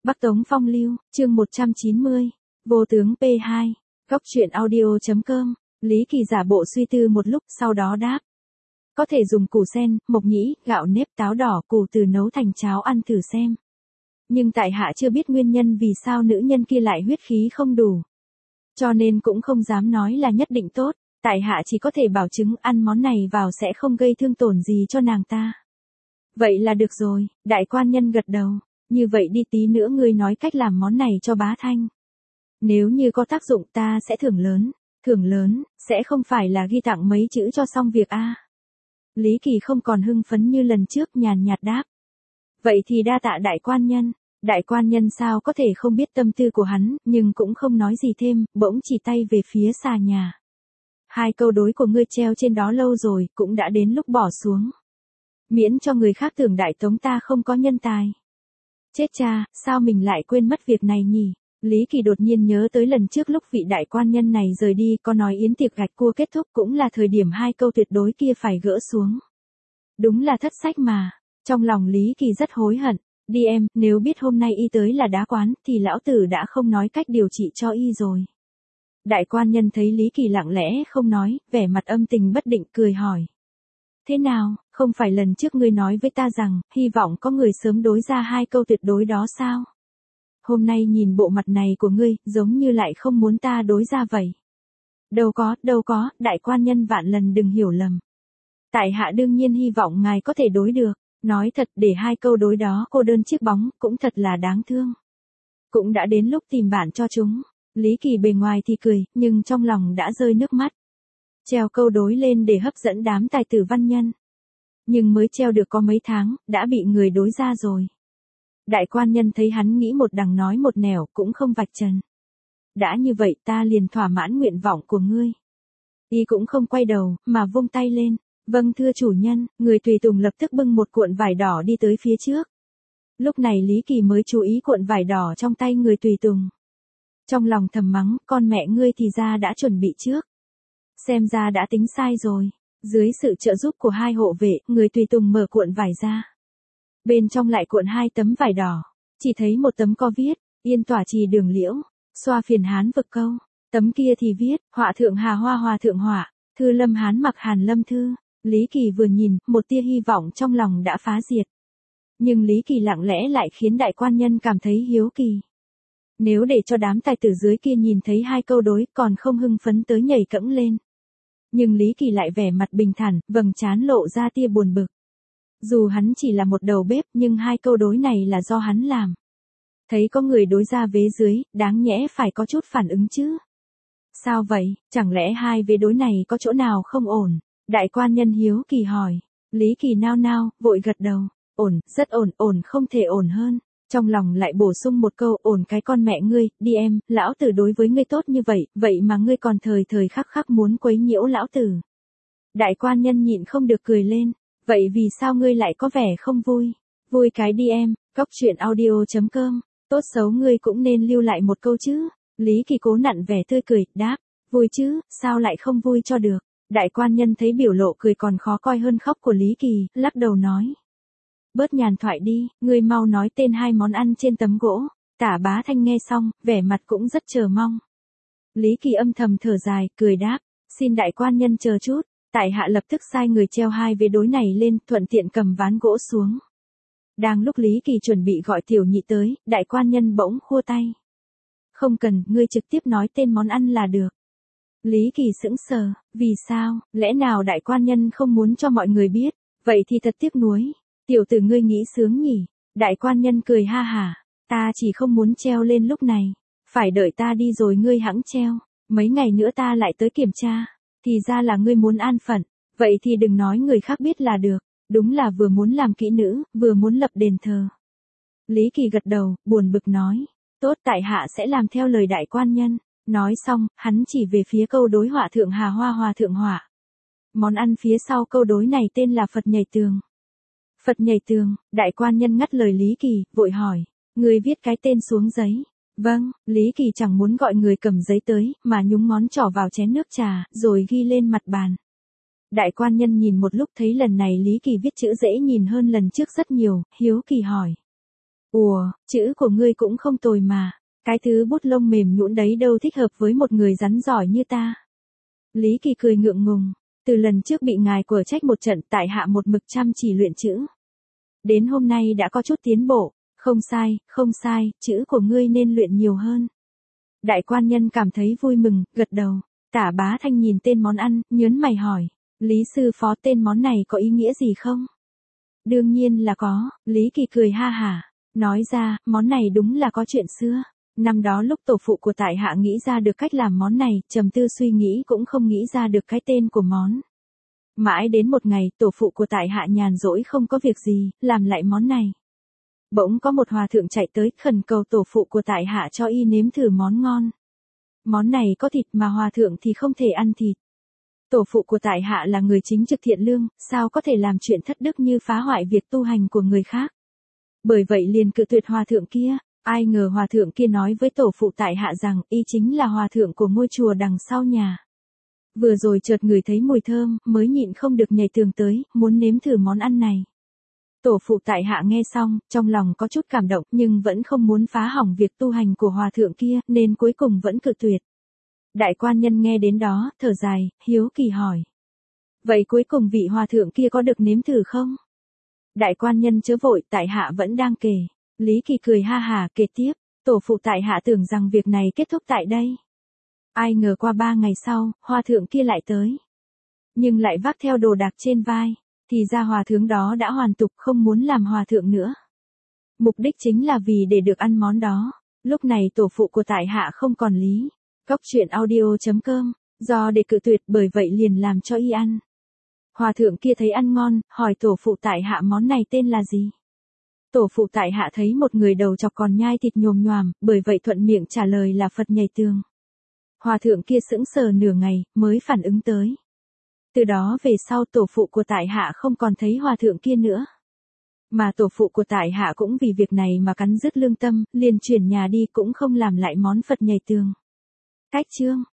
Bắc Tống Phong Lưu, chương 190, Vô tướng P2, Góc truyện audio.com, Lý Kỳ giả bộ suy tư một lúc sau đó đáp. Có thể dùng củ sen, mộc nhĩ, gạo nếp, táo đỏ, củ từ nấu thành cháo ăn thử xem. Nhưng tại hạ chưa biết nguyên nhân vì sao nữ nhân kia lại huyết khí không đủ. Cho nên cũng không dám nói là nhất định tốt, tại hạ chỉ có thể bảo chứng ăn món này vào sẽ không gây thương tổn gì cho nàng ta. Vậy là được rồi, đại quan nhân gật đầu. Như vậy đi, tí nữa ngươi nói cách làm món này cho bá thanh. Nếu như có tác dụng ta sẽ thưởng lớn, sẽ không phải là ghi tặng mấy chữ cho xong việc a. Lý Kỳ không còn hưng phấn như lần trước, nhàn nhạt đáp. Vậy thì đa tạ đại quan nhân sao có thể không biết tâm tư của hắn, nhưng cũng không nói gì thêm, bỗng chỉ tay về phía xà nhà. Hai câu đối của ngươi treo trên đó lâu rồi, cũng đã đến lúc bỏ xuống. Miễn cho người khác tưởng Đại Tống ta không có nhân tài. Chết cha, sao mình lại quên mất việc này nhỉ? Lý Kỳ đột nhiên nhớ tới lần trước lúc vị đại quan nhân này rời đi có nói yến tiệc gạch cua kết thúc cũng là thời điểm hai câu tuyệt đối kia phải gỡ xuống. Đúng là thất sách mà. Trong lòng Lý Kỳ rất hối hận. Đi em, nếu biết hôm nay y tới là đá quán thì lão tử đã không nói cách điều trị cho y rồi. Đại quan nhân thấy Lý Kỳ lặng lẽ không nói, vẻ mặt âm tình bất định cười hỏi. Thế nào, không phải lần trước ngươi nói với ta rằng, hy vọng có người sớm đối ra hai câu tuyệt đối đó sao? Hôm nay nhìn bộ mặt này của ngươi, giống như lại không muốn ta đối ra vậy. Đâu có, đại quan nhân vạn lần đừng hiểu lầm. Tại hạ đương nhiên hy vọng ngài có thể đối được, nói thật để hai câu đối đó cô đơn chiếc bóng, cũng thật là đáng thương. Cũng đã đến lúc tìm bạn cho chúng. Lý Kỳ bề ngoài thì cười, nhưng trong lòng đã rơi nước mắt. Treo câu đối lên để hấp dẫn đám tài tử văn nhân. Nhưng mới treo được có mấy tháng, đã bị người đối ra rồi. Đại quan nhân thấy hắn nghĩ một đằng nói một nẻo cũng không vạch trần. Đã như vậy ta liền thỏa mãn nguyện vọng của ngươi. Y cũng không quay đầu, mà vung tay lên. Vâng thưa chủ nhân, người tùy tùng lập tức bưng một cuộn vải đỏ đi tới phía trước. Lúc này Lý Kỳ mới chú ý cuộn vải đỏ trong tay người tùy tùng. Trong lòng thầm mắng, con mẹ ngươi thì ra đã chuẩn bị trước. Xem ra đã tính sai rồi. Dưới sự trợ giúp của hai hộ vệ, người tùy tùng mở cuộn vải ra. Bên trong lại cuộn hai tấm vải đỏ. Chỉ thấy một tấm có viết, Yên Tỏa Trì Đường Liễu, xoa phiền Hán vực câu. Tấm kia thì viết, Họa thượng Hà Hoa Hòa thượng họa, Thư Lâm Hán mặc Hàn Lâm thư. Lý Kỳ vừa nhìn, một tia hy vọng trong lòng đã phá diệt. Nhưng Lý Kỳ lặng lẽ lại khiến đại quan nhân cảm thấy hiếu kỳ. Nếu để cho đám tài tử dưới kia nhìn thấy hai câu đối còn không hưng phấn tới nhảy cẫng lên. Nhưng Lý Kỳ lại vẻ mặt bình thản, vầng trán lộ ra tia buồn bực. Dù hắn chỉ là một đầu bếp nhưng hai câu đối này là do hắn làm. Thấy có người đối ra vế dưới, đáng nhẽ phải có chút phản ứng chứ. Sao vậy, chẳng lẽ hai vế đối này có chỗ nào không ổn? Đại quan nhân hiếu kỳ hỏi. Lý Kỳ nao nao, vội gật đầu. Ổn, rất ổn không thể ổn hơn. Trong lòng lại bổ sung một câu, ổn cái con mẹ ngươi, đi em, lão tử đối với ngươi tốt như vậy, vậy mà ngươi còn thời khắc muốn quấy nhiễu lão tử. Đại quan nhân nhịn không được cười lên, vậy vì sao ngươi lại có vẻ không vui? Vui cái đi em, Góc truyện audio.com, tốt xấu ngươi cũng nên lưu lại một câu chứ. Lý Kỳ cố nặn vẻ tươi cười, đáp, vui chứ, sao lại không vui cho được. Đại quan nhân thấy biểu lộ cười còn khó coi hơn khóc của Lý Kỳ, lắc đầu nói. Bớt nhàn thoại đi, ngươi mau nói tên hai món ăn trên tấm gỗ. Tả Bá Thanh nghe xong, vẻ mặt cũng rất chờ mong. Lý Kỳ âm thầm thở dài, cười đáp, xin đại quan nhân chờ chút, tại hạ lập tức sai người treo hai vế đối này lên, thuận tiện cầm ván gỗ xuống. Đang lúc Lý Kỳ chuẩn bị gọi tiểu nhị tới, đại quan nhân bỗng khua tay. Không cần, ngươi trực tiếp nói tên món ăn là được. Lý Kỳ sững sờ, vì sao, lẽ nào đại quan nhân không muốn cho mọi người biết, vậy thì thật tiếc nuối. Tiểu tử ngươi nghĩ sướng nhỉ? Đại quan nhân cười ha hả, ta chỉ không muốn treo lên lúc này, phải đợi ta đi rồi ngươi hẵng treo, mấy ngày nữa ta lại tới kiểm tra, thì ra là ngươi muốn an phận, vậy thì đừng nói người khác biết là được, đúng là vừa muốn làm kỹ nữ, vừa muốn lập đền thờ. Lý Kỳ gật đầu, buồn bực nói, tốt tại hạ sẽ làm theo lời đại quan nhân, nói xong, hắn chỉ về phía câu đối Họa thượng Hà Hoa Hòa thượng họa. Món ăn phía sau câu đối này tên là Phật nhảy tường. Phật nhảy tường, đại quan nhân ngắt lời Lý Kỳ, vội hỏi, người viết cái tên xuống giấy. Vâng, Lý Kỳ chẳng muốn gọi người cầm giấy tới, mà nhúng ngón trỏ vào chén nước trà, rồi ghi lên mặt bàn. Đại quan nhân nhìn một lúc thấy lần này Lý Kỳ viết chữ dễ nhìn hơn lần trước rất nhiều, hiếu kỳ hỏi. Ủa, chữ của ngươi cũng không tồi mà. Cái thứ bút lông mềm nhũn đấy đâu thích hợp với một người rắn giỏi như ta. Lý Kỳ cười ngượng ngùng. Từ lần trước bị ngài quở trách một trận, tại hạ một mực chăm chỉ luyện chữ. Đến hôm nay đã có chút tiến bộ. Không sai, chữ của ngươi nên luyện nhiều hơn. Đại quan nhân cảm thấy vui mừng, gật đầu. Tả Bá Thanh nhìn tên món ăn, nhớn mày hỏi. Lý sư phó, tên món này có ý nghĩa gì không? Đương nhiên là có, Lý Kỳ cười ha hả. Nói ra, món này đúng là có chuyện xưa. Năm đó lúc tổ phụ của tại hạ nghĩ ra được cách làm món này, trầm tư suy nghĩ cũng không nghĩ ra được cái tên của món. Mãi đến một ngày, tổ phụ của tại hạ nhàn rỗi không có việc gì, làm lại món này. Bỗng có một hòa thượng chạy tới, khẩn cầu tổ phụ của tại hạ cho y nếm thử món ngon. Món này có thịt mà hòa thượng thì không thể ăn thịt. Tổ phụ của tại hạ là người chính trực thiện lương, sao có thể làm chuyện thất đức như phá hoại việc tu hành của người khác. Bởi vậy liền cự tuyệt hòa thượng kia. Ai ngờ hòa thượng kia nói với tổ phụ tại hạ rằng y chính là hòa thượng của ngôi chùa đằng sau nhà. Vừa rồi chợt ngửi thấy mùi thơm, mới nhịn không được nhảy tường tới, muốn nếm thử món ăn này. Tổ phụ tại hạ nghe xong, trong lòng có chút cảm động nhưng vẫn không muốn phá hỏng việc tu hành của hòa thượng kia, nên cuối cùng vẫn cự tuyệt. Đại quan nhân nghe đến đó, thở dài, hiếu kỳ hỏi. Vậy cuối cùng vị hòa thượng kia có được nếm thử không? Đại quan nhân chớ vội, tại hạ vẫn đang kể. Lý Kỳ cười ha hả kể tiếp, tổ phụ tại hạ tưởng rằng việc này kết thúc tại đây. Ai ngờ qua 3 ngày sau, hòa thượng kia lại tới. Nhưng lại vác theo đồ đạc trên vai, thì ra hòa thượng đó đã hoàn tục không muốn làm hòa thượng nữa. Mục đích chính là vì để được ăn món đó. Lúc này tổ phụ của tại hạ không còn lý. Cóc truyện audio.com, do để cự tuyệt bởi vậy liền làm cho y ăn. Hòa thượng kia thấy ăn ngon, hỏi tổ phụ tại hạ món này tên là gì? Tổ phụ tại hạ thấy một người đầu chọc còn nhai thịt nhồm nhoàm, bởi vậy thuận miệng trả lời là Phật nhảy tường. Hòa thượng kia sững sờ nửa ngày, mới phản ứng tới. Từ đó về sau tổ phụ của tại hạ không còn thấy hòa thượng kia nữa. Mà tổ phụ của tại hạ cũng vì việc này mà cắn rứt lương tâm, liền chuyển nhà đi cũng không làm lại món Phật nhảy tường. Cách chương